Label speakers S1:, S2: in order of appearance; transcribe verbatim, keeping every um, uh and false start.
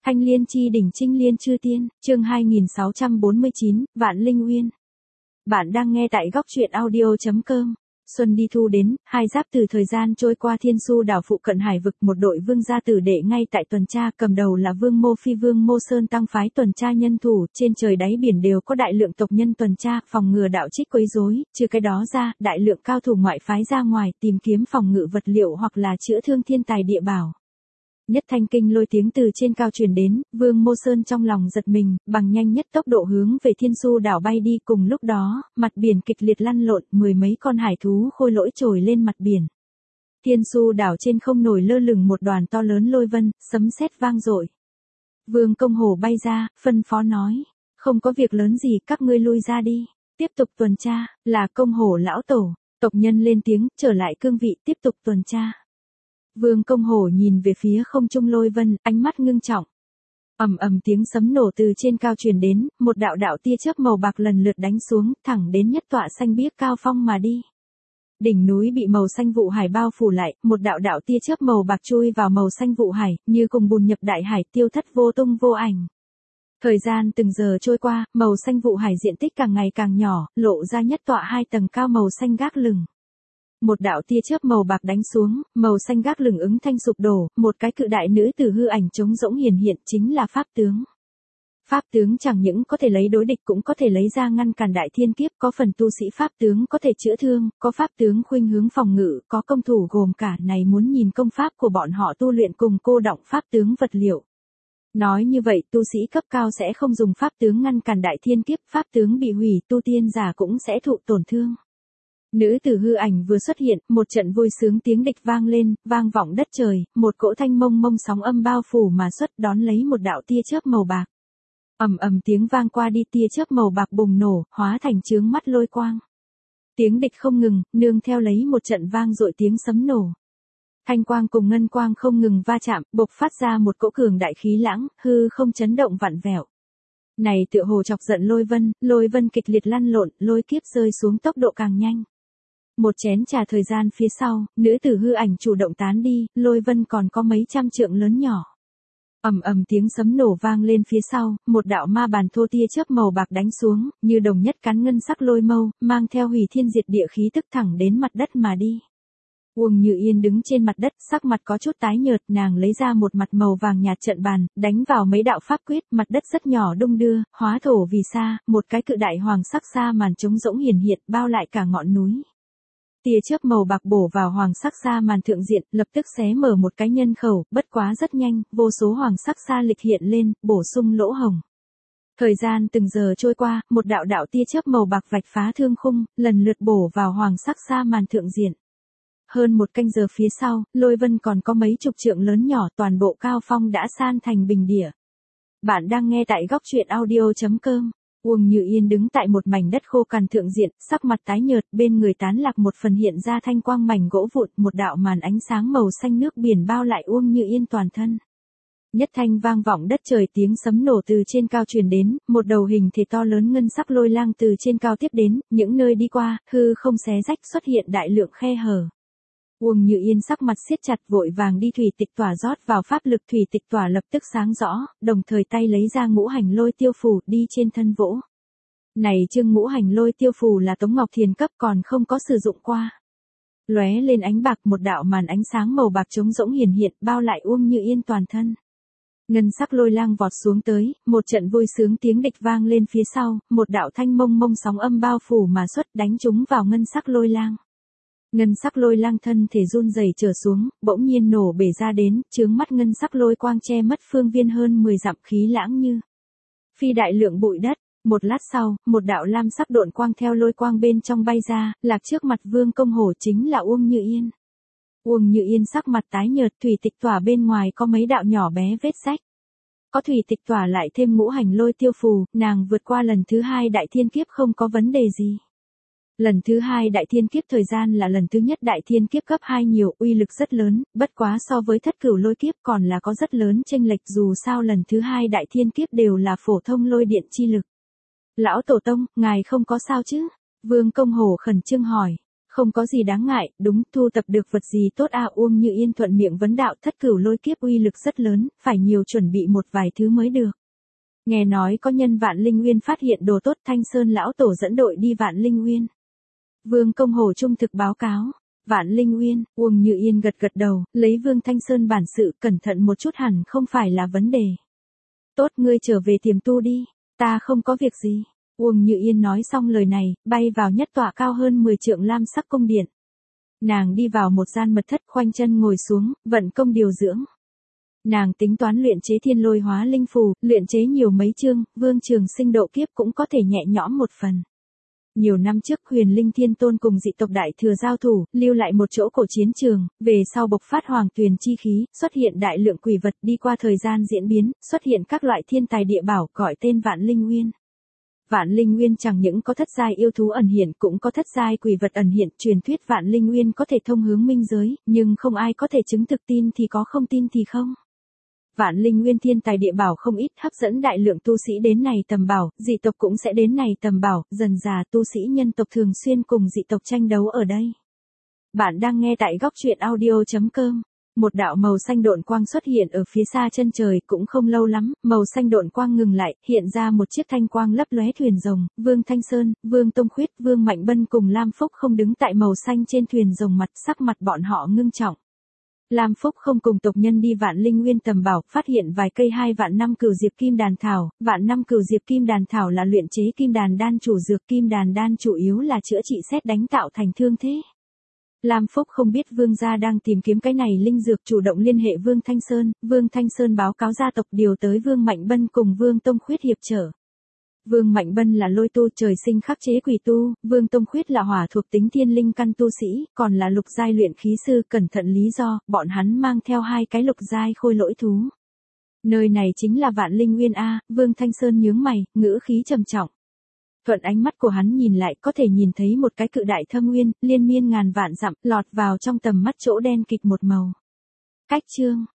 S1: Thanh Liên chi đỉnh Trinh Liên chư tiên, chương hai nghìn sáu trăm bốn mươi chín, Vạn Linh Uyên. Bạn đang nghe tại góc truyện audio.com. Xuân đi thu đến, hai giáp từ thời gian trôi qua Thiên Su đảo phụ cận hải vực, một đội vương gia tử đệ ngay tại tuần tra, cầm đầu là Vương Mô Phi Vương Mô Sơn tăng phái tuần tra nhân thủ, trên trời đáy biển đều có đại lượng tộc nhân tuần tra, phòng ngừa đạo trích quấy rối, trừ cái đó ra, đại lượng cao thủ ngoại phái ra ngoài tìm kiếm phòng ngự vật liệu hoặc là chữa thương thiên tài địa bảo. Nhất thanh kinh lôi tiếng từ trên cao truyền đến, Vương Mô Sơn trong lòng giật mình, bằng nhanh nhất tốc độ hướng về Thiên Su đảo bay đi. Cùng lúc đó, mặt biển kịch liệt lăn lộn, mười mấy con hải thú khôi lỗi trồi lên mặt biển. Thiên Su đảo trên không nổi lơ lửng một đoàn to lớn lôi vân, sấm sét vang dội. Vương Công Hổ bay ra, phân phó nói, không có việc lớn gì, các ngươi lui ra đi, tiếp tục tuần tra. Là Công Hổ lão tổ, tộc nhân lên tiếng, trở lại cương vị, tiếp tục tuần tra. Vương Công Hổ nhìn về phía không trung lôi vân, ánh mắt ngưng trọng. Ầm ầm tiếng sấm nổ từ trên cao truyền đến, một đạo đạo tia chớp màu bạc lần lượt đánh xuống, thẳng đến nhất tọa xanh biếc cao phong mà đi. Đỉnh núi bị màu xanh vụ hải bao phủ lại, một đạo đạo tia chớp màu bạc chui vào màu xanh vụ hải, như cùng bùn nhập đại hải, tiêu thất vô tung vô ảnh. Thời gian từng giờ trôi qua, màu xanh vụ hải diện tích càng ngày càng nhỏ, lộ ra nhất tọa hai tầng cao màu xanh gác lừng. Một đạo tia chớp màu bạc đánh xuống, màu xanh gác lừng ứng thanh sụp đổ, một cái cự đại nữ tử hư ảnh trống rỗng hiển hiện, chính là pháp tướng. Pháp tướng chẳng những có thể lấy đối địch cũng có thể lấy ra ngăn cản đại thiên kiếp, có phần tu sĩ pháp tướng có thể chữa thương, có pháp tướng khuynh hướng phòng ngự, có công thủ gồm cả. Này muốn nhìn công pháp của bọn họ tu luyện cùng cô động pháp tướng vật liệu. Nói như vậy, tu sĩ cấp cao sẽ không dùng pháp tướng ngăn cản đại thiên kiếp, pháp tướng bị hủy, tu tiên giả cũng sẽ thụ tổn thương. Nữ tử hư ảnh vừa xuất hiện, một trận vui sướng tiếng địch vang lên, vang vọng đất trời, một cỗ thanh mông mông sóng âm bao phủ mà xuất, đón lấy một đạo tia chớp màu bạc. Ầm ầm tiếng vang qua đi, tia chớp màu bạc bùng nổ, hóa thành chướng mắt lôi quang. Tiếng địch không ngừng, nương theo lấy một trận vang dội tiếng sấm nổ. Thanh quang cùng ngân quang không ngừng va chạm, bộc phát ra một cỗ cường đại khí lãng, hư không chấn động vặn vẹo. Này tựa hồ chọc giận lôi vân, lôi vân kịch liệt lăn lộn, lôi kiếp rơi xuống tốc độ càng nhanh. Một chén trà thời gian phía sau, nữ tử hư ảnh chủ động tán đi, lôi vân còn có mấy trăm trượng lớn nhỏ. Ầm ầm tiếng sấm nổ vang lên phía sau, một đạo ma bàn thô tia chớp màu bạc đánh xuống, như đồng nhất cán ngân sắc lôi mâu, mang theo hủy thiên diệt địa khí tức thẳng đến mặt đất mà đi. Uông Như Yên đứng trên mặt đất, sắc mặt có chút tái nhợt, nàng lấy ra một mặt màu vàng nhạt trận bàn, đánh vào mấy đạo pháp quyết, mặt đất rất nhỏ đung đưa, hóa thổ vì sa, một cái cự đại hoàng sắc sa màn trống rỗng hiển hiện, bao lại cả ngọn núi. Tia chớp màu bạc bổ vào hoàng sắc sa màn thượng diện, lập tức xé mở một cái nhân khẩu, bất quá rất nhanh, vô số hoàng sắc sa lịch hiện lên, bổ sung lỗ hồng. Thời gian từng giờ trôi qua, một đạo đạo tia chớp màu bạc vạch phá thương khung, lần lượt bổ vào hoàng sắc sa màn thượng diện. Hơn một canh giờ phía sau, lôi vân còn có mấy chục trượng lớn nhỏ, toàn bộ cao phong đã san thành bình địa. Bạn đang nghe tại góc truyện audio.com. Uông Như Yên đứng tại một mảnh đất khô cằn thượng diện, sắc mặt tái nhợt, bên người tán lạc một phần hiện ra thanh quang mảnh gỗ vụn, một đạo màn ánh sáng màu xanh nước biển bao lại Uông Như Yên toàn thân. Nhất thanh vang vọng đất trời, tiếng sấm nổ từ trên cao truyền đến, một đầu hình thể to lớn ngân sắc lôi lang từ trên cao tiếp đến, những nơi đi qua, hư không xé rách xuất hiện đại lượng khe hở. Uông Như Yên sắc mặt siết chặt, vội vàng đi thủy tịch tỏa rót vào pháp lực, thủy tịch tỏa lập tức sáng rõ, đồng thời tay lấy ra ngũ hành lôi tiêu phù, đi trên thân vỗ. Này chương ngũ hành lôi tiêu phù là Tống Ngọc Thiền cấp, còn không có sử dụng qua. Lóe lên ánh bạc, một đạo màn ánh sáng màu bạc trống rỗng hiển hiện, bao lại Uông Như Yên toàn thân. Ngân sắc lôi lang vọt xuống tới, một trận vui sướng tiếng địch vang lên phía sau, một đạo thanh mông mông sóng âm bao phủ mà xuất, đánh trúng vào ngân sắc lôi lang. Ngân sắc lôi lang thân thể run rẩy trở xuống, bỗng nhiên nổ bể ra đến, chướng mắt ngân sắc lôi quang che mất phương viên hơn mười dặm, khí lãng như phi đại lượng bụi đất. Một lát sau, một đạo lam sắc độn quang theo lôi quang bên trong bay ra, lạc trước mặt Vương Công Hổ, chính là Uông Như Yên. Uông Như Yên sắc mặt tái nhợt, thủy tịch tỏa bên ngoài có mấy đạo nhỏ bé vết rách. Có thủy tịch tỏa lại thêm ngũ hành lôi tiêu phù, nàng vượt qua lần thứ hai đại thiên kiếp không có vấn đề gì. Lần thứ hai đại thiên kiếp thời gian là lần thứ nhất đại thiên kiếp cấp hai nhiều, uy lực rất lớn, bất quá so với thất cửu lôi kiếp còn là có rất lớn chênh lệch, dù sao lần thứ hai đại thiên kiếp đều là phổ thông lôi điện chi lực. Lão Tổ Tông, ngài không có sao chứ? Vương Công Hổ khẩn trương hỏi. Không có gì đáng ngại, đúng, thu tập được vật gì tốt à? Uông Như Yên thuận miệng vấn đạo. Thất cửu lôi kiếp uy lực rất lớn, phải nhiều chuẩn bị một vài thứ mới được. Nghe nói có nhân Vạn Linh Nguyên phát hiện đồ tốt, Thanh Sơn lão tổ dẫn đội đi Vạn Linh Nguyên. Vương Công Hồ trung thực báo cáo. Vạn Linh Nguyên, Uông Như Yên gật gật đầu, lấy Vương Thanh Sơn bản sự, cẩn thận một chút hẳn không phải là vấn đề. Tốt, ngươi trở về tiềm tu đi, ta không có việc gì. Uông Như Yên nói xong lời này, bay vào nhất tọa cao hơn mười trượng lam sắc cung điện. Nàng đi vào một gian mật thất, khoanh chân ngồi xuống, vận công điều dưỡng. Nàng tính toán luyện chế thiên lôi hóa linh phù, luyện chế nhiều mấy chương, Vương Trường Sinh độ kiếp cũng có thể nhẹ nhõm một phần. Nhiều năm trước Huyền Linh Thiên Tôn cùng dị tộc đại thừa giao thủ, lưu lại một chỗ cổ chiến trường, về sau bộc phát hoàng tuyền chi khí, xuất hiện đại lượng quỷ vật, đi qua thời gian diễn biến, xuất hiện các loại thiên tài địa bảo, gọi tên Vạn Linh Nguyên. Vạn Linh Nguyên chẳng những có thất giai yêu thú ẩn hiện, cũng có thất giai quỷ vật ẩn hiện, truyền thuyết Vạn Linh Nguyên có thể thông hướng minh giới, nhưng không ai có thể chứng thực, tin thì có, không tin thì không. Vạn Linh Nguyên thiên tài địa bảo không ít, hấp dẫn đại lượng tu sĩ đến này tầm bảo, dị tộc cũng sẽ đến này tầm bảo, dần dà tu sĩ nhân tộc thường xuyên cùng dị tộc tranh đấu ở đây. Bạn đang nghe tại góc truyện audio chấm com. Một đạo màu xanh độn quang xuất hiện ở phía xa chân trời, cũng không lâu lắm, màu xanh độn quang ngừng lại, hiện ra một chiếc thanh quang lấp lóe thuyền rồng, Vương Thanh Sơn, Vương Tông Khuyết, Vương Mạnh Bân cùng Lam Phúc không đứng tại màu xanh trên thuyền rồng, mặt sắc mặt bọn họ ngưng trọng. Lam Phúc không cùng tộc nhân đi Vạn Linh Nguyên tầm bảo, phát hiện vài cây hai vạn năm cửu diệp kim đàn thảo, vạn năm cửu diệp kim đàn thảo là luyện chế kim đàn đan chủ dược, kim đàn đan chủ yếu là chữa trị sét đánh tạo thành thương thế. Lam Phúc không biết Vương gia đang tìm kiếm cái này linh dược, chủ động liên hệ Vương Thanh Sơn, Vương Thanh Sơn báo cáo gia tộc điều tới Vương Mạnh Bân cùng Vương Tông Khuyết hiệp trở. Vương Mạnh Bân là lôi tu trời sinh khắc chế quỷ tu, Vương Tông Khuyết là hỏa thuộc tính thiên linh căn tu sĩ, còn là lục giai luyện khí sư, cẩn thận lý do, bọn hắn mang theo hai cái lục giai khôi lỗi thú. Nơi này chính là Vạn Linh Nguyên a, Vương Thanh Sơn nhướng mày, ngữ khí trầm trọng. Thuận ánh mắt của hắn nhìn lại, có thể nhìn thấy một cái cự đại thâm nguyên, liên miên ngàn vạn dặm, lọt vào trong tầm mắt chỗ đen kịt một màu. Cách chương,